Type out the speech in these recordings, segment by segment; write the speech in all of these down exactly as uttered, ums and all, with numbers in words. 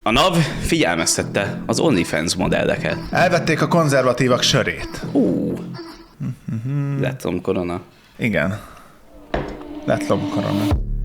A NAV figyelmeztette az OnlyFans modelleket. Elvették a konzervatívak sörét. Ú, mm-hmm. Lett lomkorona. Igen. Lett lomkorona.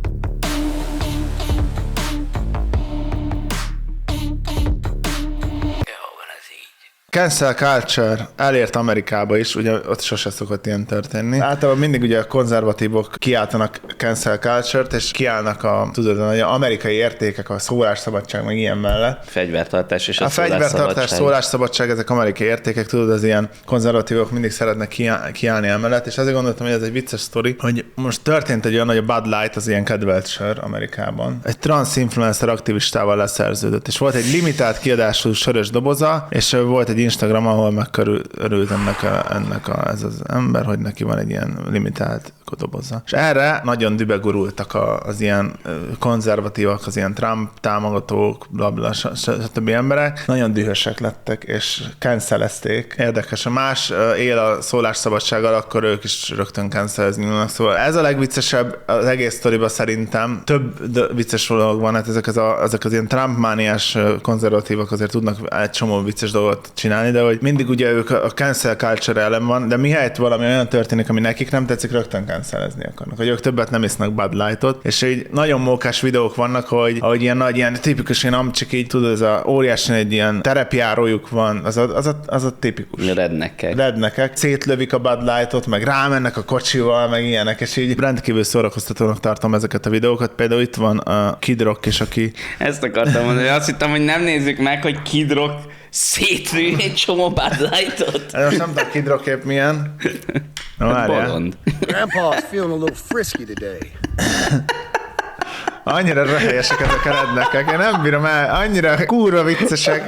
Cancel culture elért Amerikába is, ugye ott sose szokott ilyen történni. Általában mindig ugye a konzervatívok kiáltanak cancel culture-t, és kiállnak a, tudod, az amerikai értékek, a szólásszabadság, meg ilyen mellett. Fegyvertartás és a, a fegyvertartás, szólásszabadság, ezek amerikai értékek, tudod, az ilyen konzervatívok mindig szeretnek kiállni emellett, és azért gondoltam, hogy ez egy vicces sztori, hogy most történt egy olyan, hogy a Bud Light az ilyen kedvelt sör Amerikában. Egy trans influencer aktivistával leszerződött, és volt egy limitált kiadású sörös doboza, és volt egy Instagram, ahol megkörült ennek, a, ennek a, ez az ember, hogy neki van egy ilyen limitált doboza. És erre nagyon dübegurultak a, az ilyen konzervatívak, az ilyen Trump támogatók, blablabla, stb. Emberek. Nagyon dühösek lettek, és cancelezték. Érdekes, a más él a szólásszabadsággal, akkor ők is rögtön cancelezni. Szóval ez a legviccesebb az egész sztoriban szerintem. Több vicces dolog van, hát ezek az, a, ezek az ilyen Trump-mániás konzervatívak azért tudnak egy csomó vicces dolgot csinálni, de hogy mindig ugye ők a cancel culture ellen van, de mihelyt valami olyan történik, ami nekik nem tetszik, rögtön cancelezni akarnak. Hogy ők többet nem isznak Bud Lightot, és így nagyon mókás videók vannak, hogy ahogy ilyen nagy, ilyen tipikus, ilyen amcsik így, tudod, ez a óriási egy ilyen terepjárójuk van, az a, az a, az a tipikus. Rednekek. Rednekek. Szétlövik a Bud Lightot, meg rámennek a kocsival, meg ilyenek, és így rendkívül szórakoztatónak tartom ezeket a videókat. Például itt van a Kid Rock is, aki... Ezt akartam mondani, azt hittem, hogy nem nézzük meg, hogy Kid Rock szétlő egy csomó Bud Lightot. Most nem tudom, Kid Rock épp milyen. Na, várjál. Bolond. Grandpa's feeling a little frisky today. Annyira röhelyesek ezek a rednekek. Én nem bírom el. Annyira kurva viccesek.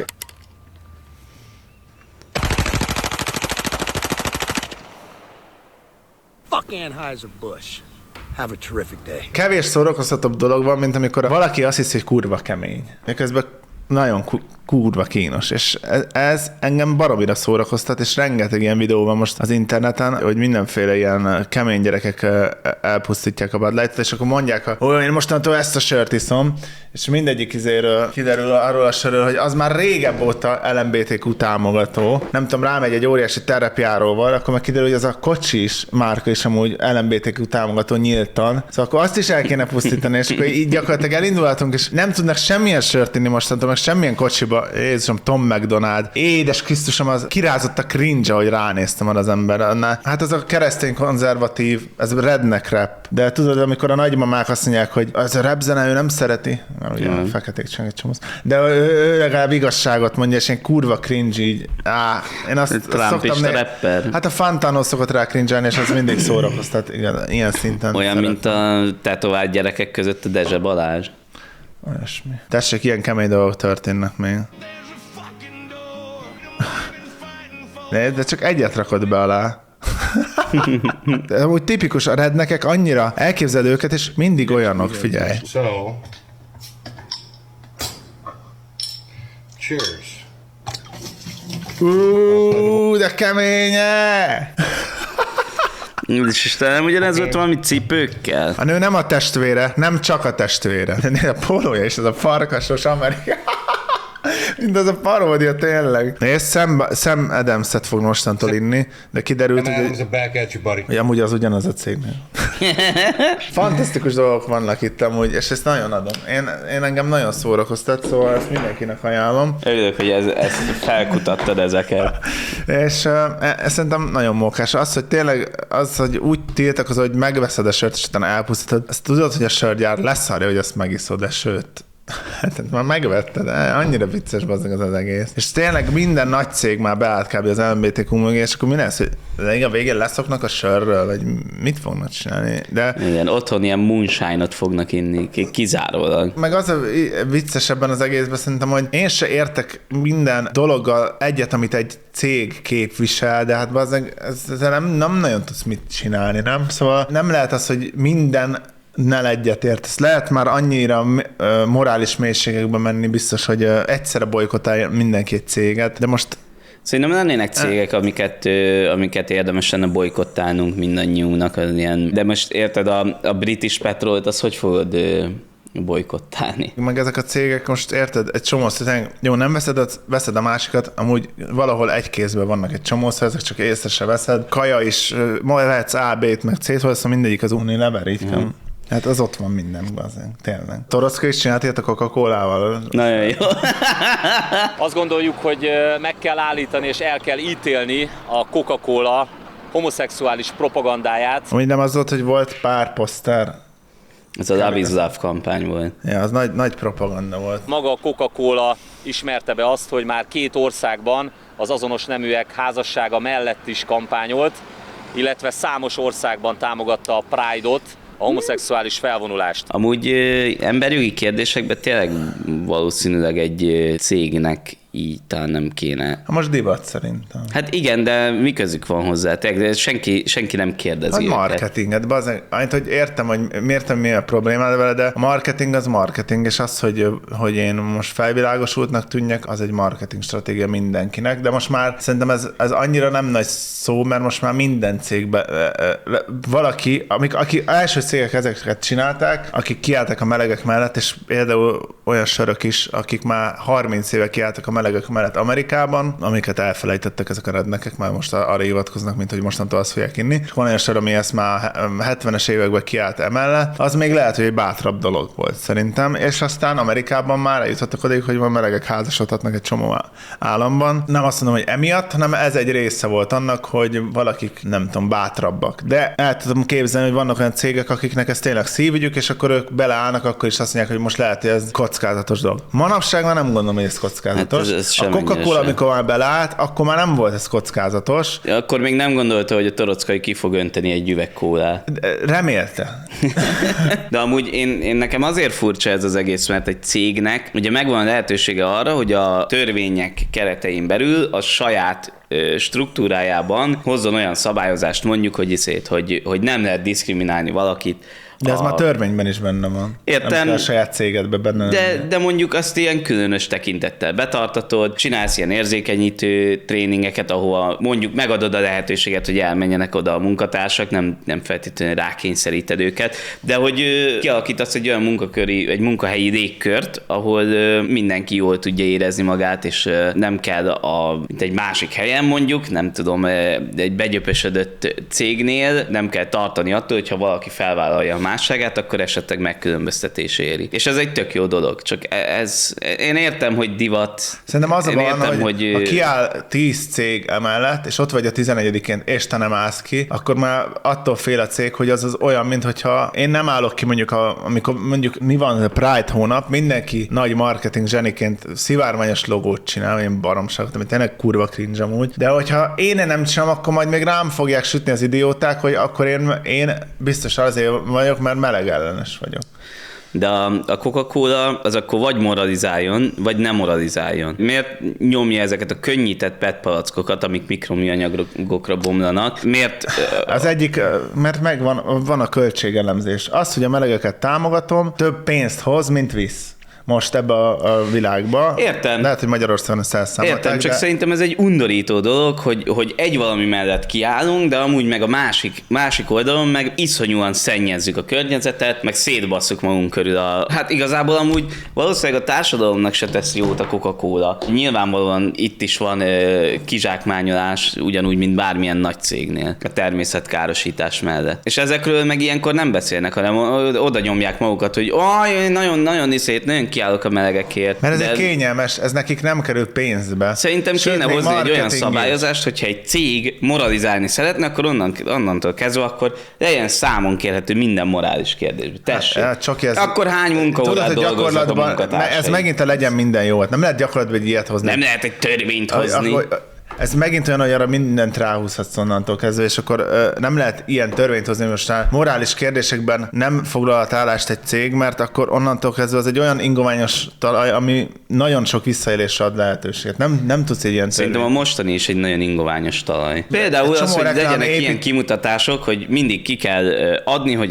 Fuck Anheuser-Busch. Have a terrific day. Kevés szórakoztatóbb dolog van, mint amikor valaki azt hiszi, hogy kurva kemény. Miközben nagyon ku- kurva kínos, és ez, ez engem baromira szórakoztat, és rengeteg ilyen videó van most az interneten, hogy mindenféle ilyen kemény gyerekek elpusztítják a Bud Lightot, és akkor mondják, hogy én mostantól ezt a sört iszom, és mindegyik izéről kiderül arról a sörről, hogy az már régebb óta el em bé té kú támogató. Nem tudom, rámegy egy óriási terepjáróval, akkor meg kiderül, hogy az a kocsi is, márka is amúgy el em bé té kú támogató nyíltan. Szóval akkor azt is el kéne pusztítani, és akkor így gyakorlatilag elindulhatunk, és nem tudnak semmilyen sört inni mostantól, meg semmilyen kocsiba. Jézusom, Tom McDonald. Édes Krisztusom, az kirázott a cringe, hogy ránéztem arra az emberre. Hát az a keresztény konzervatív, ez redneck rap. De tudod, amikor a nagymamák azt mondják, hogy az a rap zene ő nem szereti, mert ugye mm. a feketék csak egy csomóz. De ő, ő legalább igazságot mondja, és én kurva cringe így. Á, én azt, azt szoktam né- rapper. Hát a Fantano szokott rá cringe-elni, és az mindig szórakoztat ilyen szinten. Olyan, szeretem. Mint a tetovált gyerekek között a Dezse Balázs. Olyasmi. Tessék, ilyen kemény dolgok történnek még. De, de csak egyet rakod be alá. De amúgy tipikus, a rednekek annyira elképzel őket, és mindig olyanok, figyelj. So, cheers. Uuuuh, de keménye! És Istenem, ugyanez volt valami cipőkkel? A nő nem a testvére, nem csak a testvére. De a pólója is, az a farkasos Amerika. Mint az a paródia, tényleg. Nézd, Sam, Sam Adams-et fog mostantól inni, de kiderült, hogy, hogy amúgy az ugyanaz a cégnél. Fantasztikus dolgok vannak itt amúgy, és ezt nagyon adom. Én, én engem nagyon szórakoztat, szóval ezt mindenkinek ajánlom. Örülök, hogy ez, ezt felkutattad ezeket. És uh, ez szerintem nagyon mókás. Az, hogy tényleg az, hogy úgy tiltakozol, hogy megveszed a sört, és utána elpusztítod, azt tudod, hogy a sörgyár leszarja, hogy azt megiszod, de sőt, hát már megvetted, annyira vicces bazdmeg az az egész. És tényleg minden nagy cég már beállt kb. Az el em bé té kú mögé, és akkor mi lesz, hogy a végén leszoknak a sörről, vagy mit fognak csinálni? De... Igen, otthon ilyen moonshine-ot fognak inni, kizárólag. Meg az a vicces ebben az egészben szerintem, hogy én se értek minden dologgal egyet, amit egy cég képvisel, de hát bazdmeg ezzel nem, nem nagyon tudsz mit csinálni, nem? Szóval nem lehet az, hogy minden ne egyetért. Ezt lehet már annyira uh, morális mélységekbe menni, biztos, hogy uh, egyszerre bolykotálja mindenki egy céget, de most... Szerintem lennének cégek, amiket, uh, amiket érdemes lenne bolykottálnunk mindannyiunknak, az ilyen... De most érted, a, a British Petrolt, az hogy fogod... Uh, bolykottálni. Meg ezek a cégek most érted, egy csomó szinten, jó, nem veszed a, veszed a másikat, amúgy valahol egy kézben vannak egy csomó, ezek csak észre se veszed. Kaja is, ma vehetsz A, B-t, meg C-t, szóval mindegyik az Unilever, így mm. Hát az ott van minden, bazen, tényleg. Toroczka is csinált ilyet a Coca-Colával. Nagyon jó. Azt gondoljuk, hogy meg kell állítani és el kell ítélni a Coca-Cola homoszexuális propagandáját. Amúgy nem az volt, hogy volt pár poszter. Ez a Love is Love kampány volt. Ja, az nagy, nagy propaganda volt. Maga a Coca-Cola ismerte be azt, hogy már két országban az azonos neműek házassága mellett is kampányolt, illetve számos országban támogatta a Pride-ot, a homoszexuális felvonulást. Amúgy ö, emberjogi kérdésekben tényleg valószínűleg egy ö, cégnek így talán nem kéne. Most divat szerintem. Hát igen, de mi közük van hozzá? De senki, senki nem kérdezi Hát őket. marketinget, bazen, amit, hogy értem, hogy miért mi a problémád vele, de a marketing az marketing, és az, hogy, hogy én most felvilágosultnak tűnjek, az egy marketing stratégia mindenkinek, de most már szerintem ez, ez annyira nem nagy szó, mert most már minden cégben valaki, amik, aki első cégek ezeket csinálták, akik kiálltak a melegek mellett, és például olyan sörök is, akik már harminc éve kiálltak a melegek mellett Amerikában, amiket elfelejtettek ezek a rednekek, már most arra hivatkoznak, mint hogy mostantól azt fogják inni. És van olyan sor, ami ezt már hetvenes években kiállt emellett, az még lehet, hogy egy bátrabb dolog volt szerintem, és aztán Amerikában már eljutottak odaig, hogy van melegek házasodhatnak egy csomó államban. Nem azt mondom, hogy emiatt, hanem ez egy része volt annak, hogy valakik, nem tudom, bátrabbak. De el tudom képzelni, hogy vannak olyan cégek, akiknek ez tényleg szívügyük, és akkor ők beleállnak, akkor is azt mondják, hogy most lehet, hogy ez kockázatos dolog. Manapság már nem gondolom, hogy ez kockázatos. Hát ez, ez a Coca-Cola, amikor már beleállt, akkor már nem volt ez kockázatos. Akkor még nem gondolta, hogy a Toroczkai ki fog önteni egy üveg kólát. Remélte. De amúgy én, én nekem azért furcsa ez az egész, mert egy cégnek ugye megvan a lehetősége arra, hogy a törvények keretein belül a saját struktúrájában hozzon olyan szabályozást, mondjuk, hogy iszét, hogy, hogy nem lehet diszkriminálni valakit. De ez a... már törvényben is benne van. Értem. Nem kell a saját cégedben benne. De, de mondjuk azt ilyen különös tekintettel betartatod, csinálsz ilyen érzékenyítő tréningeket, ahol mondjuk megadod a lehetőséget, hogy elmenjenek oda a munkatársak, nem, nem feltétlenül rákényszeríted őket, de hogy kialakítasz egy olyan munkaköri, egy munkahelyi légkört, ahol mindenki jól tudja érezni magát, és nem kell a, mint egy másik helyen mondjuk, nem tudom, egy begyöpösödött cégnél nem kell tartani attól, hogyha valaki felvállalja a másságát, akkor esetleg megkülönböztetés éri. És ez egy tök jó dolog, csak ez, én értem, hogy divat. Szerintem az a van, hogy, hogy ha kiáll tíz cég emellett, és ott vagy a tizenegyedikén, és te nem állsz ki, akkor már attól fél a cég, hogy az az olyan, mintha én nem állok ki mondjuk, a, amikor mondjuk mi van a Pride hónap, mindenki nagy marketing zseniként szivárványos logót csinál, ilyen baromságot, ami tényleg kurva cringe amúgy, de hogyha én nem csinálom, akkor majd még rám fogják sütni az idióták, hogy akkor én, én biztos azért vagyok, mert meleg ellenes vagyok. De a Coca-Cola az akkor vagy moralizáljon, vagy nem moralizáljon. Miért nyomja ezeket a könnyített pé é té palackokat, amik mikroműanyagokra bomlanak? Miért? Az egyik, mert megvan van a költségelemzés. Az, hogy a melegeket támogatom, több pénzt hoz, mint visz. Most ebbe a, a világba. Értem. Lehet, hogy Magyarországon ezt elszámolták. Értem, csak de... szerintem ez egy undorító dolog, hogy, hogy egy valami mellett kiállunk, de amúgy meg a másik, másik oldalon meg iszonyúan szennyezzük a környezetet, meg szétbasszuk magunk körül a... Hát igazából amúgy valószínűleg a társadalomnak se tesz jót a Coca-Cola. Nyilvánvalóan itt is van ö, kizsákmányolás, ugyanúgy, mint bármilyen nagy cégnél a természetkárosítás mellett. És ezekről meg ilyenkor nem beszélnek, hanem oda nyomják magukat, hogy oj, nagyon-nagyon iszét, nagyon kiállok a melegekért. Mert ez de egy kényelmes, ez nekik nem kerül pénzbe. Szerintem Sőt, kéne hozni egy olyan is. szabályozást, hogyha egy cég moralizálni szeretne, akkor onnan, onnantól kezdve akkor legyen számon kérhető minden morális kérdésben. Tessék. Hát, csak ez, akkor hány munkaórát dolgoznak a munkatársai? Ez megint a legyen minden jó. Nem lehet gyakorlatban egy ilyet hozni. Nem lehet egy törvényt hozni. Akkor, ez megint olyan, hogy arra mindent ráhúzhatsz onnantól kezdve, és akkor ö, nem lehet ilyen törvényt hozni, most már morális kérdésekben nem foglalhat állást egy cég, mert akkor onnantól kezdve az egy olyan ingoványos talaj, ami nagyon sok visszaélésre ad lehetőséget. Nem, nem tudsz egy ilyen Szerintem törvényt. a mostani is egy nagyon ingoványos talaj. Például az, hogy legyenek épít... ilyen kimutatások, hogy mindig ki kell adni, hogy a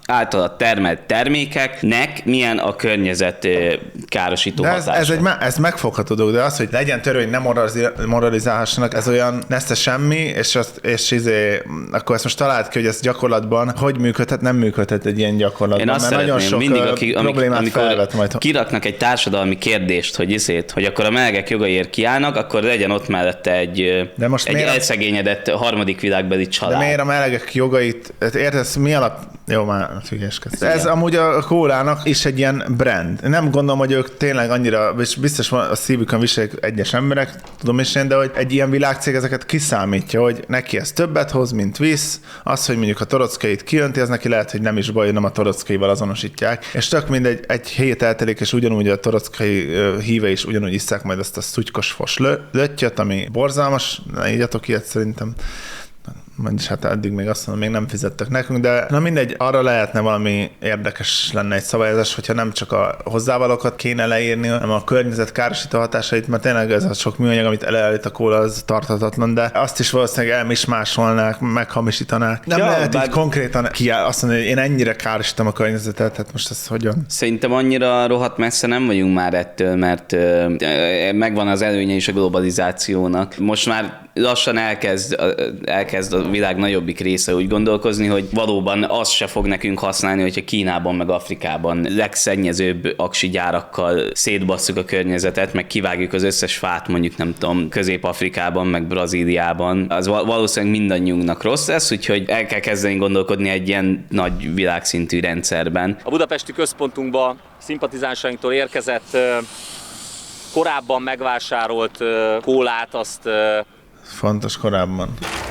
általa termelt termékeknek milyen a környezet károsító de ez, hatása. Ez, egy, ez megfogható dolog, de az, hogy legyen törvény, nem moralizálhassanak, ez olyan nesze semmi, és, azt, és izé, akkor ezt most talált ki, hogy ez gyakorlatban hogy működhet, nem működhet egy ilyen gyakorlatban. Én azt mert nagyon sok mindig, aki, problémát amikor felvet majd. kiraknak egy társadalmi kérdést, hogy iszét, hogy akkor a melegek jogaiért kiállnak, akkor legyen ott mellette egy, de most egy miért elszegényedett harmadik világbeli család. De miért a melegek jogait, értesz, mi alap... Jó, már hülyeskedsz. Ez amúgy a kólának is egy ilyen brand. Nem gondolom, hogy ők tényleg annyira, és biztos van a szívükön viselik egyes emberek, tudom is én, de hogy egy ilyen világcég ezeket kiszámítja, hogy neki ez többet hoz, mint visz. Az, hogy mondjuk a torockait kijönti, az neki lehet, hogy nem is baj, nem a torockaival azonosítják. És tök mindegy, egy hét eltelik, és ugyanúgy a torockai híve is ugyanúgy isszák majd ezt a szutykos fos löttyöt, ami borzalmas, ne ígyatok ilyet szerintem. Vagyis hát eddig még azt mondom, még nem fizettek nekünk, de na mindegy, arra lehetne valami érdekes lenne egy szabályozás, hogyha nem csak a hozzávalókat kéne leírni, hanem a környezet károsító hatásait, mert tényleg ez a sok műanyag, amit előállít a kóla, az tarthatatlan, de azt is valószínűleg elmismásolnák, meghamisítanák. Nem ja, lehet bár... így konkrétan kiáll, azt mondani, hogy én ennyire károsítom a környezetet, hát most ez hogyan? Szerintem annyira rohadt messze nem vagyunk már ettől, mert megvan az előnye is a globalizációnak. Most már lassan elkezd, elkezd a világ nagyobbik része úgy gondolkozni, hogy valóban az se fog nekünk használni, hogyha Kínában meg Afrikában legszennyezőbb aksi gyárakkal szétbasszuk a környezetet, meg kivágjuk az összes fát mondjuk nem tudom, Közép-Afrikában, meg Brazíliában. Az valószínűleg mindannyiunknak rossz lesz, úgyhogy el kell kezdeni gondolkodni egy ilyen nagy világszintű rendszerben. A budapesti központunkba szimpatizánsainktól érkezett korábban megvásárolt kólát, azt... Fontos korábban.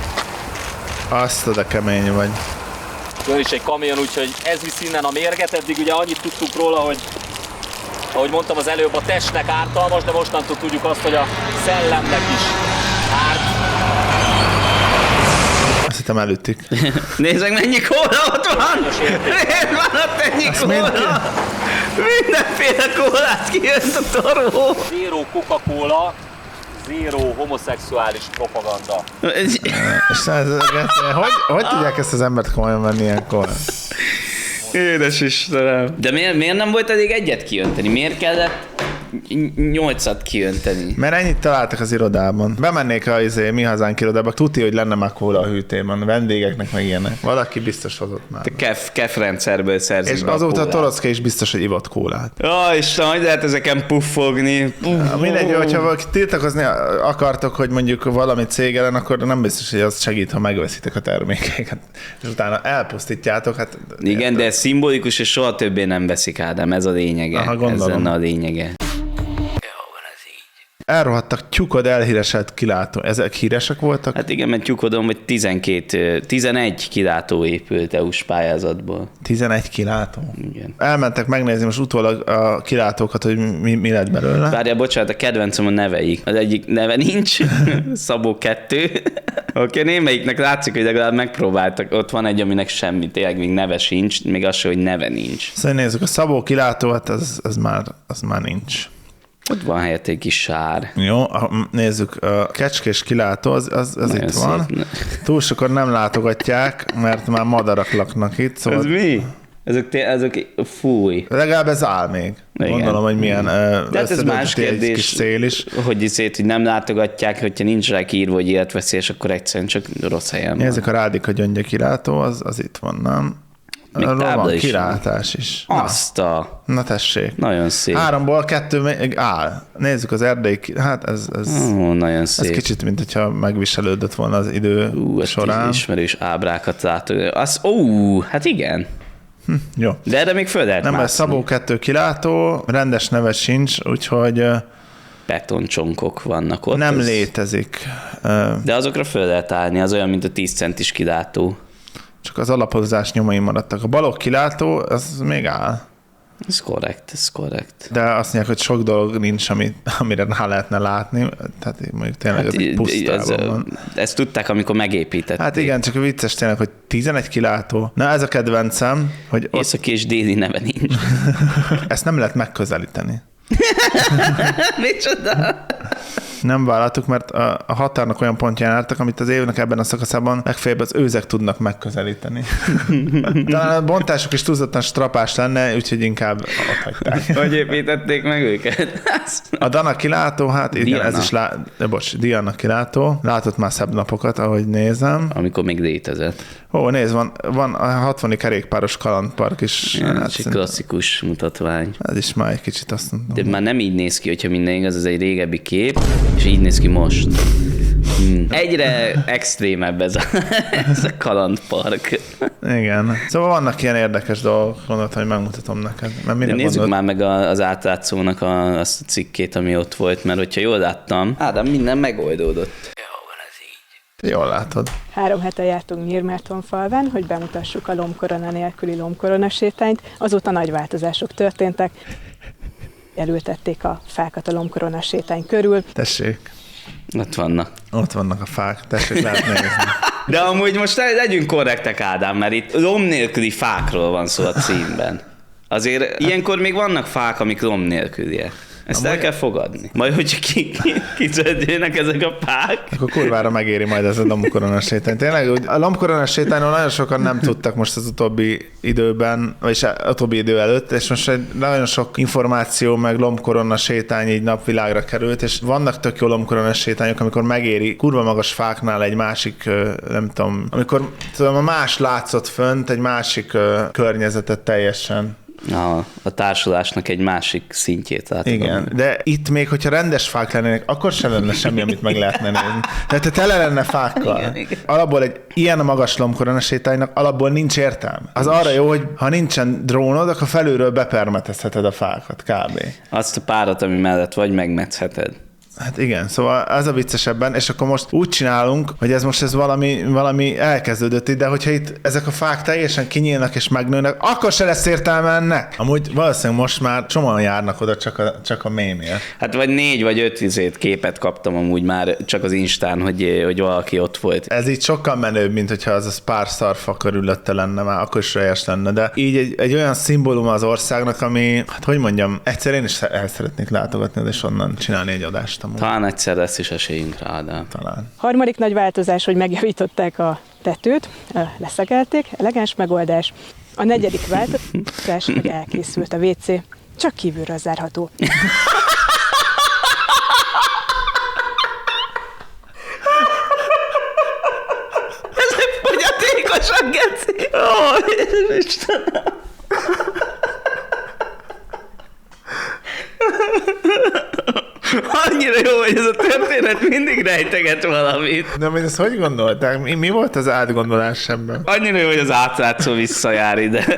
Azt oda kemény vagy. Jön is egy kamion, úgyhogy ez visz innen a mérget. Eddig ugye annyit tudtuk róla, hogy ahogy mondtam az előbb, a testnek ártalmas, de mostantól tudjuk azt, hogy a szellemnek is árt. Azt hittem elütik. Nézd meg, mennyi kóla ott van! Miért van ott ennyi azt kóla? Mind... Mindenféle kólát kijött a torvó. Zero Coca-Cola, zero homoszexuális propaganda. És ez, hogy, hogy tudják ezt az embert komolyan venni ilyenkor? Édes Istenem. De miért, miért nem volt elég egyet kijönteni? Miért kellett nyolcat kijönteni? Mert ennyit találtak az irodában. Bemennék a izé, Mi Hazánk irodába, tuti, hogy lenne már kóla a hűtében, vendégeknek meg ilyenek. Valaki biztos hozott már. Te kef, kef rendszerből szerzik. És azóta a Torocka is biztos, hogy ivott kólát. Ó, Isten, hogy lehet ezeken puffogni? Ja, mindegy, hogyha valaki tiltakozni akartok, hogy mondjuk valami cég ellen, akkor nem biztos, hogy az segít, ha megveszitek a termékeket. És utána elpusztítjátok. Hát, igen, de ez szimbolikus, és soha többé nem veszik, Ádám. Ez a lényege. Aha, ez lenne a lényege. Elrohadtak tyukod elhíreselt kilátó. Ezek híresek voltak? Hát igen, mert tyukodom, hogy tizenkét, tizenegy kilátó épült é u-s pályázatból. tizenegy kilátó? Igen. Elmentek megnézni most utólag a kilátókat, hogy mi, mi lett belőle. Várjál, bocsánat, a kedvencem a neveik. Az egyik neve nincs, Szabó kettő. Oké, okay, némelyiknek látszik, hogy legalább megpróbáltak. Ott van egy, aminek semmi, tényleg még neve sincs, még az sem, hogy neve nincs. Szóval nézzük, a Szabó kilátó, hát az, az, már, az már nincs. Ott van helyett egy kis sár. Jó, nézzük, a kecskés kilátó, az, az, az itt szép. Van. Túl sokan nem látogatják, mert már madarak laknak itt. Szóval... Ez mi? Ezek, té- ezek fúj. Legalább ez áll még. Igen. Gondolom, hogy milyen de hát ez más kérdés, kis szél is. Hogy szét, hogy nem látogatják, hogyha nincs rá kiírva, hogy életveszélyes, akkor egyszerűen csak rossz helyen van. Ezek a Rádika gyöngye kilátó, az, az itt van, nem? Még van kilátás van. Is. Azt a... Na tessék. Nagyon szép. Háromból kettő még áll. Nézzük az erdei, hát ez, ez, Ó, nagyon szép. Ez kicsit, mint hogyha megviselődött volna az idő Ú, során. Ismerős ábrákat látok. Az, ó, hát igen. Hm, jó. De erre még föl lehet Nem, ez Szabó kettő kilátó, rendes neve sincs, úgyhogy... Betoncsonkok vannak ott. Nem ez... létezik. De azokra föl lehet állni, az olyan, mint a tíz centis kilátó. Csak az alapozás nyomai maradtak. A balok kilátó, az még áll. Ez korrekt, ez korrekt. De azt mondják, hogy sok dolog nincs, ami, amire rá lehetne látni. Tehát mondjuk tényleg hát, ez egy pusztában ez, van. Ezt tudták, amikor megépítették. Hát igen, csak vicces tényleg, hogy tizenegy kilátó. Na ez a kedvencem, hogy ott... Északi és déli neve nincs. Ezt nem lehet megközelíteni. Micsoda? nem vállaltuk, mert a, a határnak olyan pontján álltak, amit az évnek ebben a szakaszában legfeljebb az őzek tudnak megközelíteni. Talán a bontásuk is túlzottan strapás lenne, úgyhogy inkább ott hagyták. Hogy építették meg őket? A Dana kilátó, hát igen, Diana. ez is lá... De bocs, Diana kilátó. Látott már szebb napokat, ahogy nézem. Amikor még létezett. Ó, nézd, van, van a hatvani kerékpáros kalandpark is. Ja, hát ez egy klasszikus mutatvány. ez is már egy kicsit azt mondom. De már nem így néz ki, hogyha minden igaz, ez egy régebbi kép, és így néz ki most. Hmm. Egyre extrémebb ez a, ez a kalandpark. Igen. Szóval vannak ilyen érdekes dolgok, gondoltam, hogy megmutatom neked. Mert De mire nézzük gondolod? már meg a, az átlátszónak a, azt a cikkét, ami ott volt, mert hogyha jól láttam, Ádám, minden megoldódott. Jól látod. Három hete jártunk Nyírmártonfalván, hogy bemutassuk a lombkorona nélküli lombkorona sétányt. Azóta nagy változások történtek. Elültették a fákat a lombkorona sétány körül. Tessék, Ott vannak. ott vannak a fák, tessék, lehet nézni. De amúgy most legyünk korrektek, Ádám, mert itt lomb nélküli fákról van szó a címben. Azért ilyenkor még vannak fák, amik lomb nélküliek. Ezt el kell fogadni. Majd, hogyha ki, ki, kizöldjének ezek a fák. Akkor kurvára megéri majd ez a lombkorona sétány. Tényleg, úgy a lombkorona sétányról nagyon sokan nem tudtak most az utóbbi időben, vagyis az utóbbi idő előtt, és most egy nagyon sok információ meg lombkorona sétány így napvilágra került, és vannak tök jó lombkorona sétányok, amikor megéri kurva magas fáknál egy másik, nem tudom, amikor tudom, a más látszott fönt, egy másik környezetet teljesen. A, a társulásnak egy másik szintjét látod. Igen, de itt még, hogyha rendes fák lennének, akkor sem lenne semmi, amit meg lehetne nézni. Tehát te tele lenne fákkal. Igen, igen. Alapból egy ilyen magas lombkorona sétánynak alapból nincs értelme. Az arra jó, hogy ha nincsen drónod, akkor felülről bepermetezheted a fákat, kb. Azt a párat, ami mellett vagy, megmetszheted. Hát igen, szóval ez a viccesebben, és akkor most úgy csinálunk, hogy ez most ez valami, valami elkezdődött itt, de hogyha itt ezek a fák teljesen kinyílnak és megnőnek, akkor se lesz értelme ennek. Amúgy valószínűleg most már csomóan járnak oda csak a, csak a mémért. Hát vagy négy vagy öt vizét képet kaptam amúgy már csak az Instán, hogy, hogy valaki ott volt. Ez így sokkal menőbb, mint hogyha az a pár szarfa körülötte lenne, már akkor is rejes lenne, de így egy, egy olyan szimbólum az országnak, ami, hát hogy mondjam, egyszer én is el szeretnék látogatni, és onnan csinálni egy adást. Amúgy. Talán egyszer lesz is esélyünk rá, de... Talán. Harmadik nagy változás, hogy megjavították a tetőt, leszegelték, elegáns megoldás. A negyedik változás, hogy elkészült a vé cé, csak kívülről zárható. Ezek fogyatékosak, geci! Ó, Istenem! Annyira jó, hogy ez a történet mindig rejteget valamit. De amit ezt hogy gondolták? Mi, mi volt az átgondolás ebben? Annyira jó, hogy az átlátszó visszajár ide.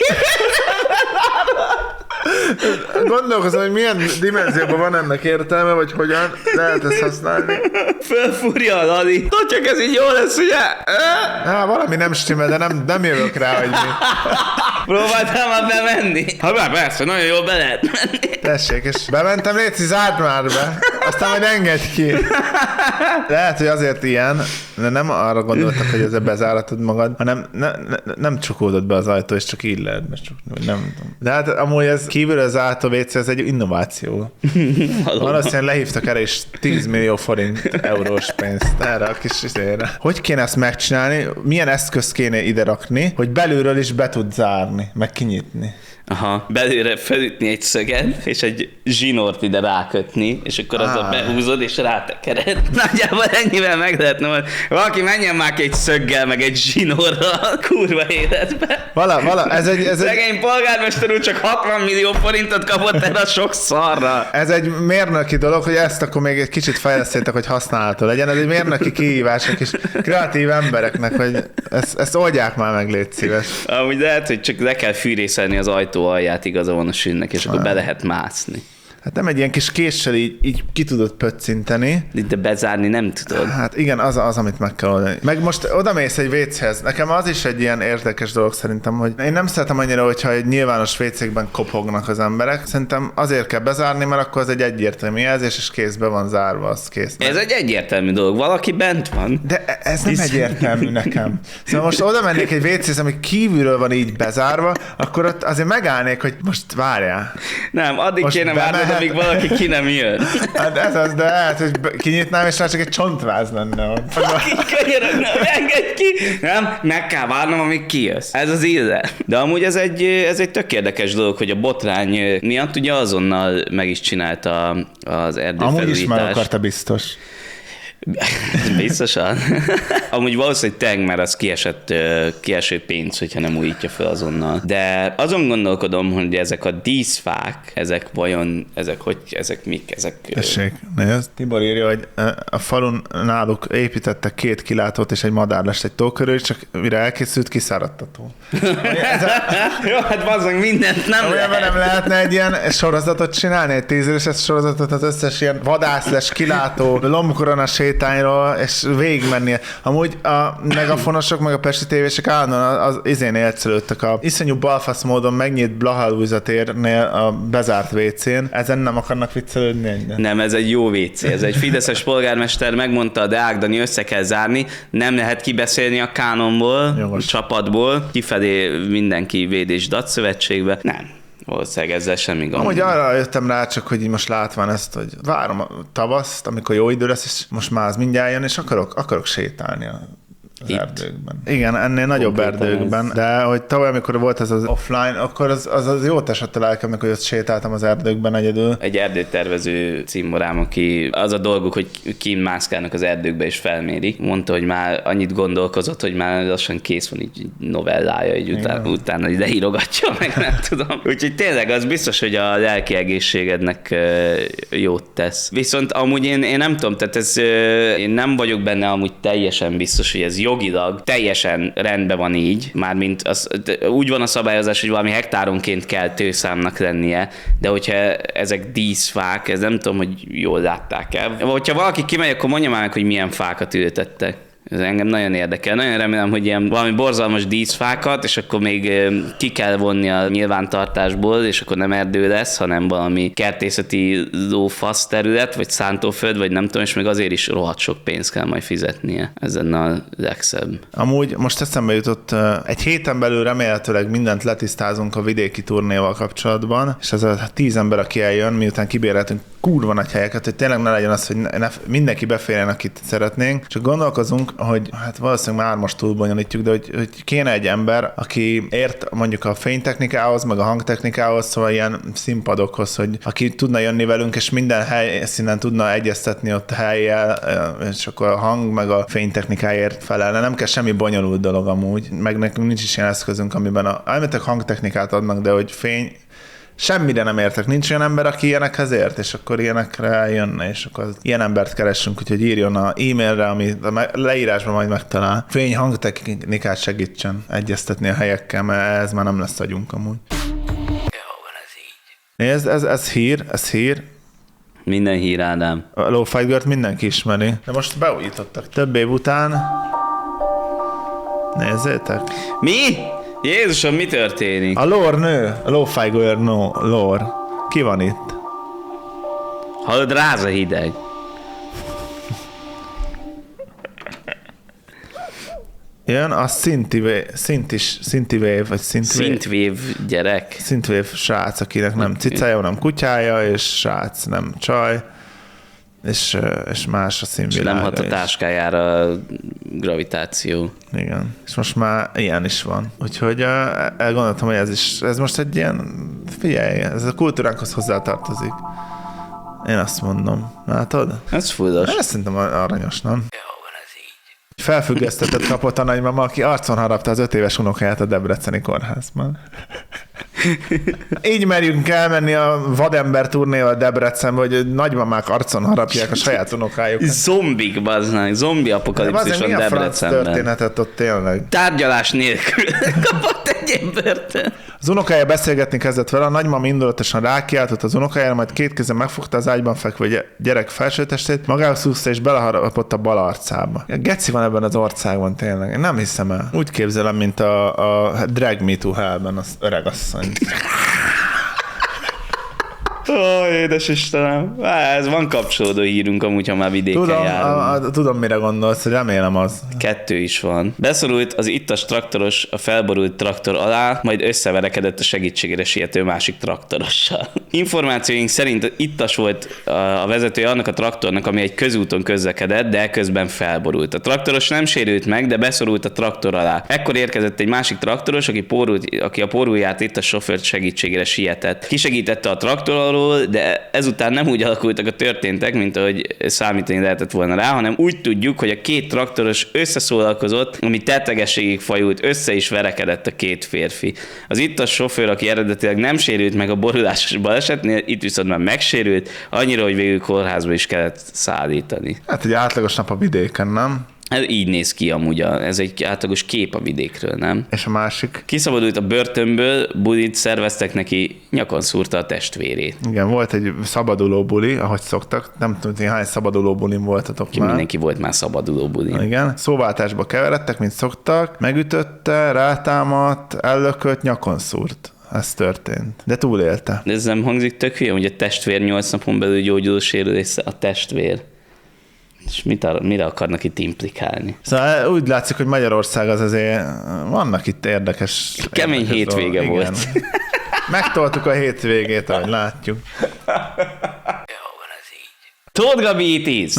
Gondolkozom, hogy milyen dimenzióban van ennek értelme, vagy hogyan lehet ezt használni. Fölfúrja a Lali. Csak ez így jó lesz, ugye? Há, valami nem stimmel, de nem, nem jövök rá, hogy mi. Próbáltál már bemenni? Ha már persze, nagyon jól be lehet menni. Tessék, és bementem, légy, zárd már be. Aztán majd engedj ki. Lehet, hogy azért ilyen, de nem arra gondoltak, hogy ezzel bezárhatod magad, hanem ne, ne, nem csukódott be az ajtó, és csak így lehet becsukni, nem tudom. De hát amúgy ez kívülről zárt a vé cé, ez egy innováció. Valószínűleg lehívtak erre is tíz millió forint eurós pénzt erre a kis izére. Hogy kéne ezt megcsinálni? Milyen eszközt kéne ide rakni, hogy belülről is be tud zárni, meg kinyitni? Aha, belőle felütni egy szöget, és egy zsinort ide rákötni, és akkor azzal Ah. behúzod, és rátekered. Nagyjából ennyivel meg lehetne, hogy valaki menjen már ki egy szöggel, meg egy zsinorral, kurva életbe. Vala, vala, ez egy, ez egy, Szegény polgármester úr csak hatvan millió forintot kapott erre a sok szarra. ez egy mérnöki dolog, hogy ezt akkor még egy kicsit fejlesztétek, hogy használható legyen. Ez egy mérnöki kihívás a kis kreatív embereknek, hogy ezt, ezt oldják már meg, légy szíves. Amúgy lehet, hogy csak le kell fűrészelni az ajtó alját igaza van a sünnek, és akkor be lehet mászni. Hát nem egy ilyen kis késsel így, így ki tudod pöccinteni. De bezárni nem tudod. Hát igen, az, az, amit meg kell oldani. Meg most odamész egy vécéhez. Nekem az is egy ilyen érdekes dolog szerintem, hogy én nem szeretem annyira, hogyha egy nyilvános vécékben kopognak az emberek. Szerintem azért kell bezárni, mert akkor az egy egyértelmű jelzés, és kézbe van zárva, az kész. Ez egy egyértelmű dolog. Valaki bent van. De ez nem Hisz- egyértelmű nekem. Szóval most oda mennék egy vécéhez, ami kívülről van így bezárva, akkor ott azért megállnék, hogy most várjál. Nem, addig Most kéne várnod, amíg valaki ki nem jön. Hát ez az, de lehet, hogy kinyitnám, és már csak egy csontváz lenne ott. Könyörög, nem engedj ki! Nem, meg kell várnom, amíg kijössz. Ez az íze. De amúgy ez egy, ez egy tök érdekes dolog, hogy a botrány miatt ugye azonnal meg is csinálta az erdőfelújítást. Amúgy is meg akarta biztos. Biztosan. Amúgy valószínűleg tényleg, mert az kiesett, kieső pénz, hogyha nem újítja fel azonnal. De azon gondolkodom, hogy ezek a díszfák, ezek vajon, ezek hogy, ezek mik, ezek... Tessék, nézd. Tibor írja, hogy a falun náluk építettek két kilátót és egy madárlest egy tó körül, csak mire elkészült, kiszáradtató. Jó, hát bazdmeg mindent nem Olyan lehet. nem lehetne egy ilyen sorozatot csinálni, egy tízéves sorozatot az összes ilyen vadászles, kilátó, lombkorona sétányról, és végigmenni. Amúgy a megafonosok, meg a pesti tévések állandóan az, az izén élcelődtek a iszonyú balfasz módon megnyílt Blaha Lujza térnél a bezárt vécén. Ezen nem akarnak viccelődni egyre. Nem, ez egy jó vécé. Ez egy fideszes polgármester megmondta, a Deák Dani, össze kell zárni, nem lehet kibeszélni a Kánonból, Jogos. a csapatból, kifelé mindenki véd és dat szövetségbe. Nem. Valószínűleg ezzel semmi gond. Amúgy arra jöttem rá csak, hogy így most látván ezt, hogy várom a tavaszt, amikor jó idő lesz, és most már az mindjárt jön, és akarok, akarok sétálni a az Itt. erdőkben. Igen, ennél nagyobb Konkrétan erdőkben, de hogy tavaly, amikor volt ez az offline, akkor az, az, az jót esett a lelkemnek, hogy ott sétáltam az erdőkben egyedül. Egy erdőtervező címborám, aki az a dolguk, hogy kint mászkálnak az erdőkbe és felmérik. Mondta, hogy már annyit gondolkozott, hogy már lassan kész van így novellája, így után, utána ide írogatja, meg nem tudom. Úgyhogy tényleg az biztos, hogy a lelki egészségednek jót tesz. Viszont amúgy én, én nem tudom, tehát ez, én nem vagyok benne amúgy teljesen biztos, hogy ez jogilag teljesen rendben van így, mármint az, úgy van a szabályozás, hogy valami hektáronként kell tőszámnak lennie, de hogyha ezek díszfák, ez nem tudom, hogy jól látták el. Hogyha valaki kimegy, akkor mondja már meg, hogy milyen fákat ültettek. Ez engem nagyon érdekel. Nagyon remélem, hogy ilyen valami borzalmas díszfákat, és akkor még ki kell vonni a nyilvántartásból, és akkor nem erdő lesz, hanem valami kertészeti lófasz terület, vagy szántóföld, vagy nem tudom, és még azért is rohadt sok pénzt kell majd fizetnie. Ez lenne a legszebb. Amúgy most eszembe jutott, egy héten belül remélhetőleg mindent letisztázunk a vidéki turnéval kapcsolatban, és ez a tíz ember, aki eljön, miután kibéreltünk kurva nagy helyeket, hogy tényleg ne legyen az, hogy ne, mindenki beférjen, akit szeretnénk, csak gondolkozunk, hogy hát valószínűleg már most túl bonyolítjuk, de hogy, hogy kéne egy ember, aki ért mondjuk a fénytechnikához, meg a hangtechnikához, szóval ilyen színpadokhoz, hogy aki tudna jönni velünk, és minden helyszínen tudna egyeztetni ott a helyjel, és akkor a hang, meg a fénytechnikáért felelne. Nem kell semmi bonyolult dolog amúgy, meg nekünk nincs is ilyen eszközünk, amiben a, elméletek hangtechnikát adnak, de hogy fény, semmire nem értek. Nincs olyan ember, aki ilyenekhez ért, és akkor ilyenekre jönne, és akkor ilyen embert keressünk, úgyhogy írjon a e-mailre, ami a leírásban majd megtalál. Fény hangtechnikát segítsen egyeztetni a helyekkel, mert ez már nem lesz agyunk amúgy. Nézd, ez, ez hír, ez hír. Minden hír, Ádám. A Lo-Fi Girl-t mindenki ismeri. De most beújítottak. Több év után. Nézzétek. Mi? Jézusom, mi történik? A lore nő. A Lo-Fi Girl no, lore. Ki van itt? Hallod, ráz a hideg. Jön a Synthwave, Synthis, Synthwave, vagy Synthwave. Synthwave gyerek. Synthwave srác, akinek nem cicája, nem kutyája, és srác, nem csaj, és, és más a És színvilága. nem hat a is. táskájára a gravitáció. Igen. És most már ilyen is van. Úgyhogy uh, elgondoltam, hogy ez is, ez most egy ilyen, figyelj, ez a kultúránkhoz hozzátartozik. Én azt mondom. Látod? Ez fullos. Ez szerintem aranyos, nem? Felfüggesztetett kapott a nagymama, aki arcon harapta az öt éves unokáját a debreceni kórházban. Így merjünk elmenni a vadember turnéval Debrecenbe, hogy nagymamák arcon harapják a saját unokájukat. Zombik, bazdmeg. Zombi apokalipszis van mi a franc Debrecenben. történetet ott tényleg? Tárgyalás nélkül kapott egy embert. Az unokája beszélgetni kezdett vele, a nagymama indulatosan rákiáltott az unokájára, majd két keze megfogta az ágyban fekvő gyerek felsőtestét, magához szúzta és beleharapott a bal arcába. Geci van ebben az országban tényleg. Én nem hiszem el. Úgy képzelem, mint a, a Drag Me to Hell-ben az öreg asszony. Ó, édes Istenem. Á, ez van kapcsolódó hírünk amúgy, ha már vidéken Tudom, járunk. a, a, tudom, mire gondolsz, remélem az. Kettő is van. Beszorult az ittas traktoros a felborult traktor alá, majd összeverekedett a segítségére siető másik traktorossal. Információink szerint ittas volt a vezetője annak a traktornak, ami egy közúton közlekedett, de közben felborult. A traktoros nem sérült meg, de beszorult a traktor alá. Ekkor érkezett egy másik traktoros, aki, porult, aki a porulját itt a sofőrt segítségére sietett. Kisegítette a traktor alól, de ezután nem úgy alakultak a történtek, mint ahogy számítani lehetett volna rá, hanem úgy tudjuk, hogy a két traktoros összeszólalkozott, ami tettegességig fajult, össze is verekedett a két férfi. Az ittas sofőr, aki eredetileg nem sérült meg a borulásos balesetnél, itt viszont már megsérült, annyira, hogy végül kórházba is kellett szállítani. Hát egy átlagos nap a vidéken, nem? Ez így néz ki amúgy, a, ez egy átlagos kép a vidékről, nem? És a másik? Kiszabadult a börtönből, bulit szerveztek neki, nyakon szúrta a testvérét. Igen, volt egy szabaduló buli, ahogy szoktak. Nem tudom, hogy hány szabaduló bulim voltatok Ki már. mindenki volt már szabaduló buli. Igen. Szóváltásba keveredtek, mint szoktak. Megütötte, rátámadt, ellökölt, nyakon szúrt. Ez történt. De túlélte. De ez nem hangzik tök hülye, hogy a testvér nyolc napon belül gyógyuló sérülés, a testvér. És mit ar- mire akarnak itt implikálni? Szóval úgy látszik, hogy Magyarország az azért, vannak itt érdekes... Kemény érdekes hétvége dolgok. volt. Igen. Megtoltuk a hétvégét, ahogy látjuk. Tóth Gabi, it is!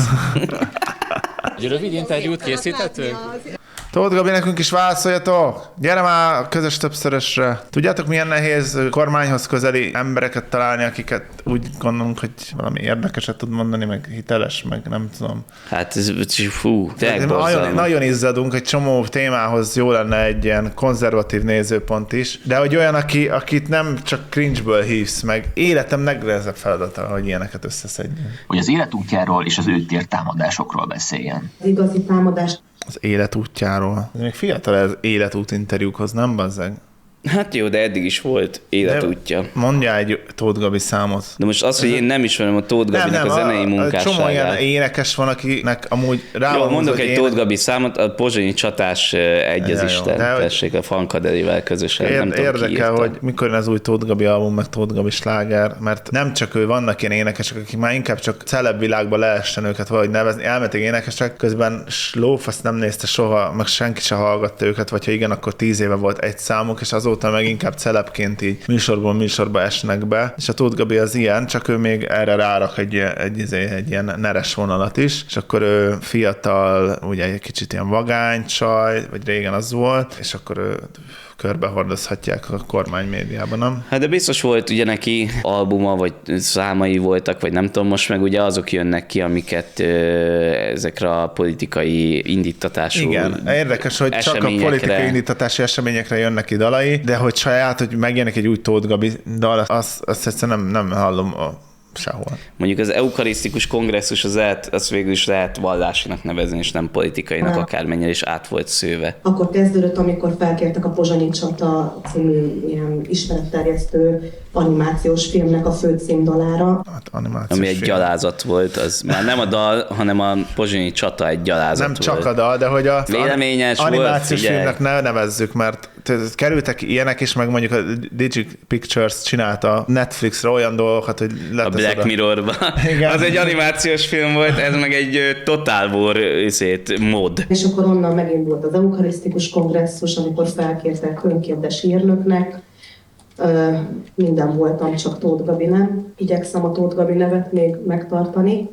Egy rövid interjút készítettünk? Tóth Gabi, nekünk is válaszoljatok! Gyere már a közös többszörösre! Tudjátok, milyen nehéz kormányhoz közeli embereket találni, akiket úgy gondolunk, hogy valami érdekeset tud mondani, meg hiteles, meg nem tudom. Hát ez, fú, tényleg nagyon, borzalmas. nagyon izzadunk, egy csomó témához jó lenne egy ilyen konzervatív nézőpont is, de hogy olyan, aki, akit nem csak cringe-ből hívsz meg, életem legnehezebb feladata, hogy ilyeneket összeszedjünk. Hogy az életútjáról és az őt ért támadásokról beszéljen. Az igazi támadás Az életútjáról. Ez még fiatal ez életút interjúkhoz, nem bazzeg? Hát jó, de eddig is volt életútja. Mondjál egy Tóth Gabi számot. De most az, hogy én nem ismerem a Tóth Gabinak a zenei munkásságát. Csomó ilyen énekes van, akinek amúgy rá Jó, van mondok húzva, egy hogy Tóth Gabi számot, a pozsonyi csatás Egy az Ja, jó, Isten, de hogy- tessék a Fankaderivel közösen. Ér- nem tudom, ki érdekel, írta. hogy mikor jön az új Tóth Gabi album, meg Tóth Gabi sláger, mert nem csak ő, vannak ilyen énekesek, akik már inkább csak celeb világba lehessen őket valahogy nevezni, elmentek énekesek, közben Slófasz nem nézte soha, meg senki se hallgatta őket, vagy ha igen, akkor tíz éve volt egy számuk, és azóta meg inkább celebként így műsorból műsorba esnek be, és a Tóth Gabi az ilyen, csak ő még erre rárak egy, egy, egy, egy ilyen neres vonalat is, és akkor ő fiatal, ugye egy kicsit ilyen vagány csaj, vagy régen az volt, és akkor ő körbehordozhatják a kormány médiában, nem? Hát de biztos volt ugye neki albuma, vagy számai voltak, vagy nem tudom, most meg ugye azok jönnek ki, amiket ö, ezekre a politikai indítatású Igen, érdekes, hogy csak a eseményekre- politikai indítatási eseményekre jönnek ki dalai, de hogy saját, hogy megjelenik egy új Tóth Gabi dal, azt, azt egyszerűen nem, nem hallom a, sehol. Mondjuk az eukarisztikus kongresszus az lehet, azt végül is lehet vallásinak nevezni, és nem politikainak, Ja. akármennyire is át volt szőve. akkor kezdődött, amikor felkértek a Pozsonyi Csata című ilyen ismeretterjesztő animációs filmnek a főcímdalára. Hát animációs Ami egy film. gyalázat volt, az már nem a dal, hanem a pozsonyi csata egy gyalázat Nem volt. csak a dal, de hogy a Véleményes volt, animációs figyelj. filmnek ne nevezzük, mert t- kerültek ilyenek is, meg mondjuk a Digi Pictures csinálta Netflixre olyan dolgokat, hogy A leteszed Black Mirrorban. Igen. Az egy animációs film volt, ez meg egy ö, Total War üzét, mod. És akkor onnan megindult az eukarisztikus kongresszus, amikor felkértek önkéntes írnöknek. Ö, minden voltam, csak Tóth Gabi nem. Igyekszem a Tóth Gabi nevet még megtartani.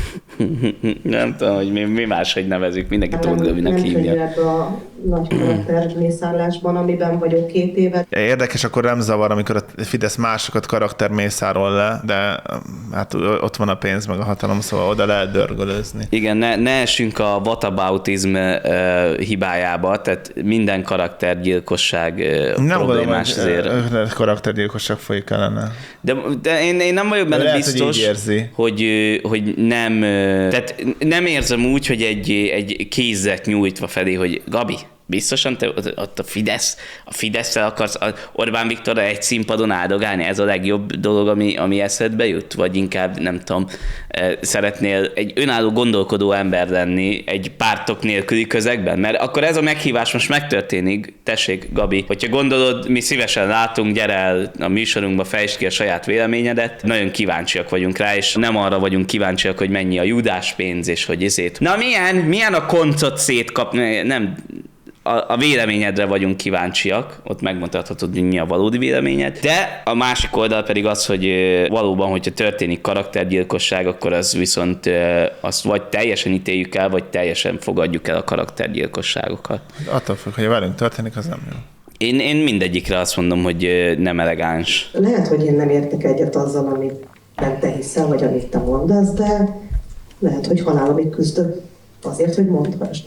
Nem tudom, hogy mi, mi máshogy nevezzük, mindenki Nem, Tóth Gabinak nem könnyű hívja. ebbe a nagy karaktermészállásban, amiben vagyok két évet. Érdekes, akkor nem zavar, amikor a Fidesz másokat karakter mészárol le, de hát ott van a pénz meg a hatalom, szóval oda lehet dörgölőzni. Igen, ne, ne essünk a whataboutism uh, hibájába, tehát minden karaktergyilkosság uh, Nem problémás gondolom, azért. hogy karaktergyilkosság folyik ellene. De, de én, én nem vagyok benne Lehet, hogy biztos, így érzi. hogy, ö, hogy nem, ö, tehát nem érzem úgy, hogy egy, egy kézzet nyújtva felé, hogy Gabi, biztosan te ott a Fidesz, a Fidesz-szel akarsz a Orbán Viktorra egy színpadon áldogálni, ez a legjobb dolog, ami, ami eszedbe jut? Vagy inkább, nem tudom, szeretnél egy önálló gondolkodó ember lenni egy pártok nélküli közegben? Mert akkor ez a meghívás most megtörténik. Tessék, Gabi, hogyha gondolod, mi szívesen látunk, gyere el a műsorunkba, fejtsd ki a saját véleményedet. Nagyon kíváncsiak vagyunk rá, és nem arra vagyunk kíváncsiak, hogy mennyi a Judás pénz, és hogy ezért. Na milyen, milyen a koncot szétkapni? Nem, a, a véleményedre vagyunk kíváncsiak, ott megmutathatod, hogy mi a valódi véleményed, de a másik oldal pedig az, hogy valóban, hogyha történik karaktergyilkosság, akkor az viszont azt vagy teljesen ítéljük el, vagy teljesen fogadjuk el a karaktergyilkosságokat. Attól függ, hogy velünk történik, az nem jó. Én, én mindegyikre azt mondom, hogy nem elegáns. Lehet, hogy én nem értek egyet azzal, amit te hiszel, vagy amit te mondasz, de lehet, hogy halálomig küzdök azért, hogy mondhass.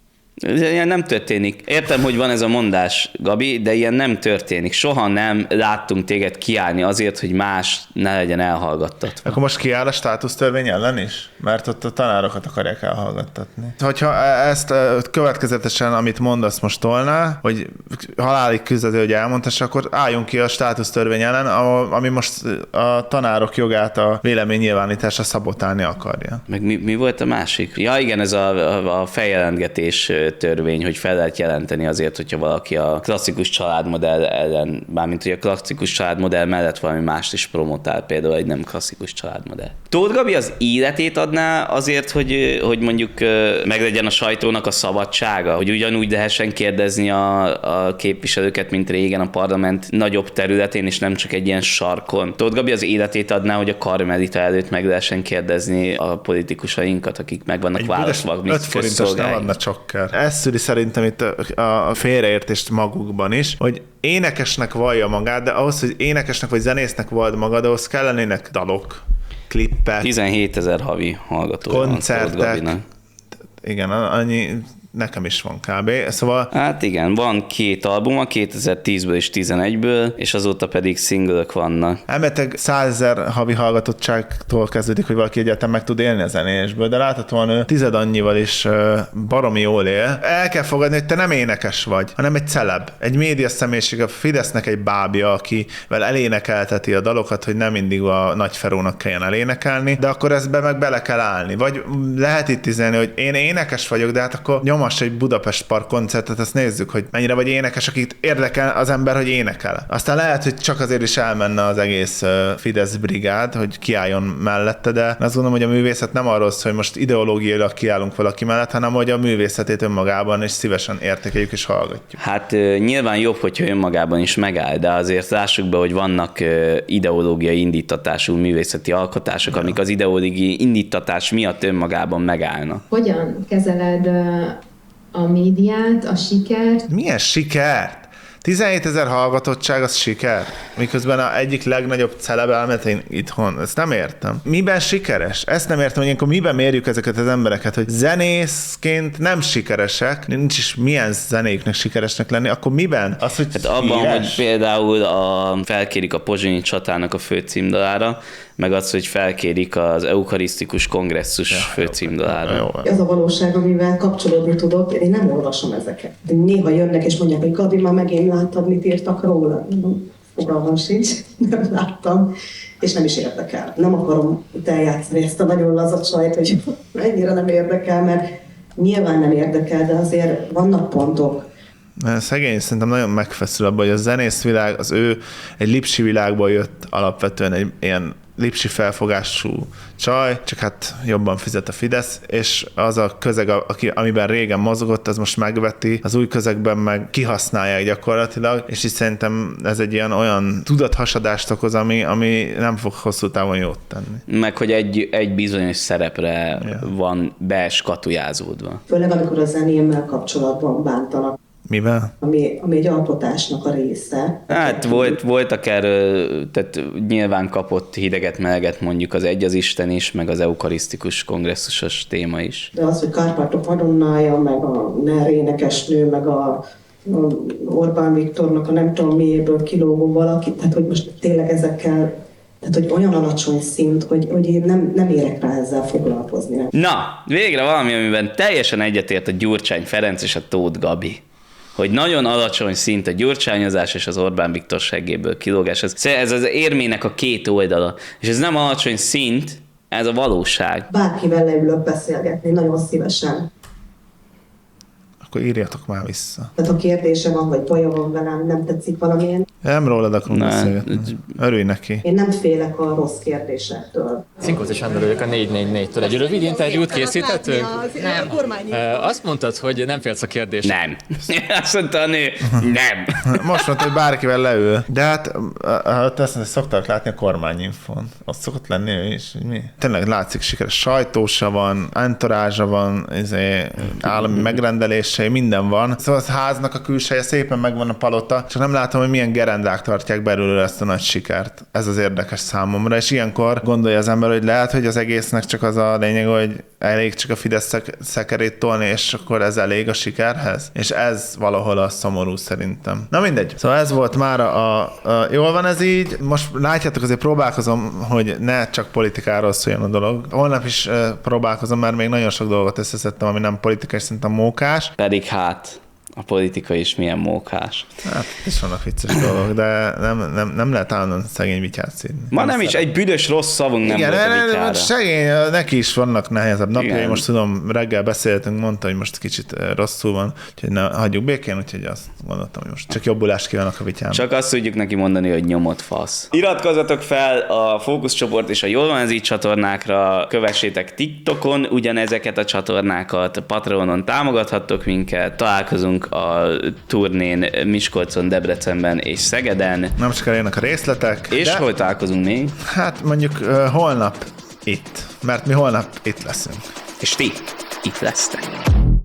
Ilyen nem történik. Értem, hogy van ez a mondás, Gabi, de ilyen nem történik. Soha nem láttunk téged kiállni azért, hogy más ne legyen elhallgattatva. Akkor most kiáll a státusztörvény ellen is? Mert ott a tanárokat akarják elhallgattatni. Hogyha ezt következetesen, amit mondasz, most tolná, hogy halálig küzdető, hogy elmondhassa, akkor álljunk ki a státusztörvény ellen, ami most a tanárok jogát a véleménynyilvánításra szabotálni akarja. Meg mi, mi volt a másik? Ja igen, ez a, a, a feljelentgetés törvény, hogy fel lehet jelenteni azért, hogyha valaki a klasszikus családmodell ellen, mármint hogy a klasszikus családmodell mellett valami mást is promotál, például egy nem klasszikus családmodell. Tóth Gabi az életét adná azért, hogy, hogy mondjuk meglegyen a sajtónak a szabadsága, hogy ugyanúgy lehessen kérdezni a, a képviselőket, mint régen a parlament nagyobb területén, és nem csak egy ilyen sarkon. Tóth Gabi az életét adná, hogy a Karmelita előtt meg lehessen kérdezni a politikusainkat, akik meg vannak választva, mint öt forintos nem adna csokker. Ez szüli szerintem itt a félreértést magukban is, hogy énekesnek vallja magát, de ahhoz, hogy énekesnek vagy zenésznek vald magad, ahhoz kellenének dalok, klippek, tizenhétezer havi hallgató. koncertek. Igen, annyi nekem is van kb. Szóval... Hát igen, van két albuma, kétezer-tízből és tizenegyből, és azóta pedig singlök vannak. Elméletileg százezer havi hallgatottságtól kezdődik, hogy valaki egyáltalán meg tud élni a zenélésből, de láthatóan ő tized annyival is baromi jól él. El kell fogadni, hogy te nem énekes vagy, hanem egy celeb, egy média személyiség, a Fidesznek egy bábja, akivel elénekelteti a dalokat, hogy nem mindig a Nagy Ferónak kelljen elénekelni, de akkor ezbe meg bele kell állni. Vagy lehet itt izelni, hogy én énekes vagyok, de hát akkor nyomass egy Budapest Park koncertet, azt nézzük, hogy mennyire vagy énekes, akit érdekel az ember, hogy énekel. Aztán lehet, hogy csak azért is elmenne az egész Fidesz brigád, hogy kiálljon mellette, de azt gondolom, hogy a művészet nem arról szól, hogy most ideológiailag kiállunk valaki mellett, hanem hogy a művészetét önmagában is szívesen értékeljük és hallgatjuk. Hát nyilván jobb, hogyha önmagában is megáll, de azért lássuk be, hogy vannak ideológiai indítatású művészeti alkotások, ja. amik az ideológiai indítatás miatt önmagában megállnak. Hogyan kezeled a médiát, a sikert? Milyen sikert? tizenhétezer hallgatottság az siker, miközben az egyik legnagyobb celeb elméletén itthon. Ezt nem értem. Miben sikeres? Ezt nem értem, hogy ilyenkor miben mérjük ezeket az embereket, hogy zenészként nem sikeresek, nincs is milyen zenéknek sikeresnek lenni, akkor miben? Az, hogy hát abban, hogy például a, felkérik a Pozsonyi csatának a főcímdalára, meg az, hogy felkérik az eukarisztikus kongresszus ja, főcímdalára. Ez a valóság, amivel kapcsolódni tudok, én nem olvasom ezeket. De néha jönnek és mondják, hogy Gabi, már megint láttad, mit írtak róla. Fogalmam sincs, nem láttam, és nem is érdekel. Nem akarom itt eljátszani ezt a nagyon laza csajt, hogy mennyire nem érdekel, mert nyilván nem érdekel, de azért vannak pontok. Szegény szerintem nagyon megfeszül abban, hogy a zenészvilág, az ő egy lipsi világból jött alapvetően egy ilyen lipsi felfogású csaj, csak hát jobban fizet a Fidesz, és az a közeg, aki, amiben régen mozogott, az most megveti, az új közegben meg kihasználják gyakorlatilag, és így szerintem ez egy ilyen olyan tudathasadást okoz, ami, ami nem fog hosszú távon jót tenni. Meg, hogy egy, egy bizonyos szerepre ja. van beskatujázódva. Főleg, amikor a zenémmel kapcsolatban bántanak. Mivel? Ami, ami egy alkotásnak a része. Hát volt, voltak erről, tehát nyilván kapott hideget, meleget mondjuk az Egy az Isten is, meg az eukarisztikus kongresszusos téma is. De az, hogy Kárpátok Madonnája, meg a NER énekesnő, meg a, a Orbán Viktornak a nem tudom miéből kilógó valaki, tehát hogy most tényleg ezekkel, tehát hogy olyan alacsony szint, hogy, hogy én nem, nem érek rá ezzel foglalkozni. Na, végre valami, amiben teljesen egyetért a Gyurcsány Ferenc és a Tóth Gabi. hogy nagyon alacsony szint a gyurcsányozás és az Orbán Viktor seggéből kilógás. Ez, ez az érmének a két oldala. És ez nem alacsony szint, ez a valóság. Bárkivel leülök beszélgetni, nagyon szívesen. Akkor írjatok már vissza. Tehát a kérdése van, vagy baja van velem, nem tetszik valamilyen. Nem rólad akarunk beszélgetni. Örülj neki. Én nem félek a rossz kérdésektől. Szinkózi Sándor vagyok a négy négy négytől. Egy rövid interjút készítettünk? Nem. Azt mondtad, hogy nem félsz a kérdést. Nem. Azt mondta a nő, nem. Most mondta, hogy bárkivel leül. De hát azt mondta, hogy szoktak látni a kormányinfon. Ott szokott lenni ő is, hogy mi? Tényleg látszik sikeres sajtósa van, entorázsa van, izé, állami megrendelései, minden van. Szóval az háznak a külseje szépen megvan a palota, csak nem látom, hogy milyen gerendák tartják belőle ezt a nagy sikert. Ez az érdekes számomra, és ilyenkor gondolja az ember, hogy lehet, hogy az egésznek csak az a lényeg, hogy elég csak a Fidesz szekerét tolni, és akkor ez elég a sikerhez. És ez valahol a szomorú szerintem. Na mindegy. Szóval ez volt már a, a jól van ez így. Most látjátok, azért próbálkozom, hogy ne csak politikáról szóljon a dolog. Holnap is uh, próbálkozom, mert még nagyon sok dolgot összeszedtem, ami nem politikai, szerintem mókás. Pedig hát a politika is milyen mókás. Hát, is vannak vicces dolgok, de nem, nem, nem lehet állandóan szegény vityát szívni. Ma nem, nem is, egy büdös rossz szavunk nem igen, volt a vityára. Segény, neki is vannak nehezebb napjai, most tudom, reggel beszéltünk, mondta, hogy most kicsit rosszul van, úgyhogy ne hagyjuk békén, úgyhogy azt gondoltam, hogy most csak jobbulást kívánok a vityának. Csak azt tudjuk neki mondani, hogy nyomott fasz. Iratkozzatok fel a Fókuszcsoport és a Jól van ez így csatornákra, kövessétek TikTokon ugyanezeket a csatornákat, Patreonon támogathattok minket, találkozunk a turnén Miskolcon, Debrecenben és Szegeden. Nem csak eljönnek a részletek. És de... hol találkozunk még? Hát mondjuk uh, holnap itt, mert mi holnap itt leszünk. És ti itt lesztek.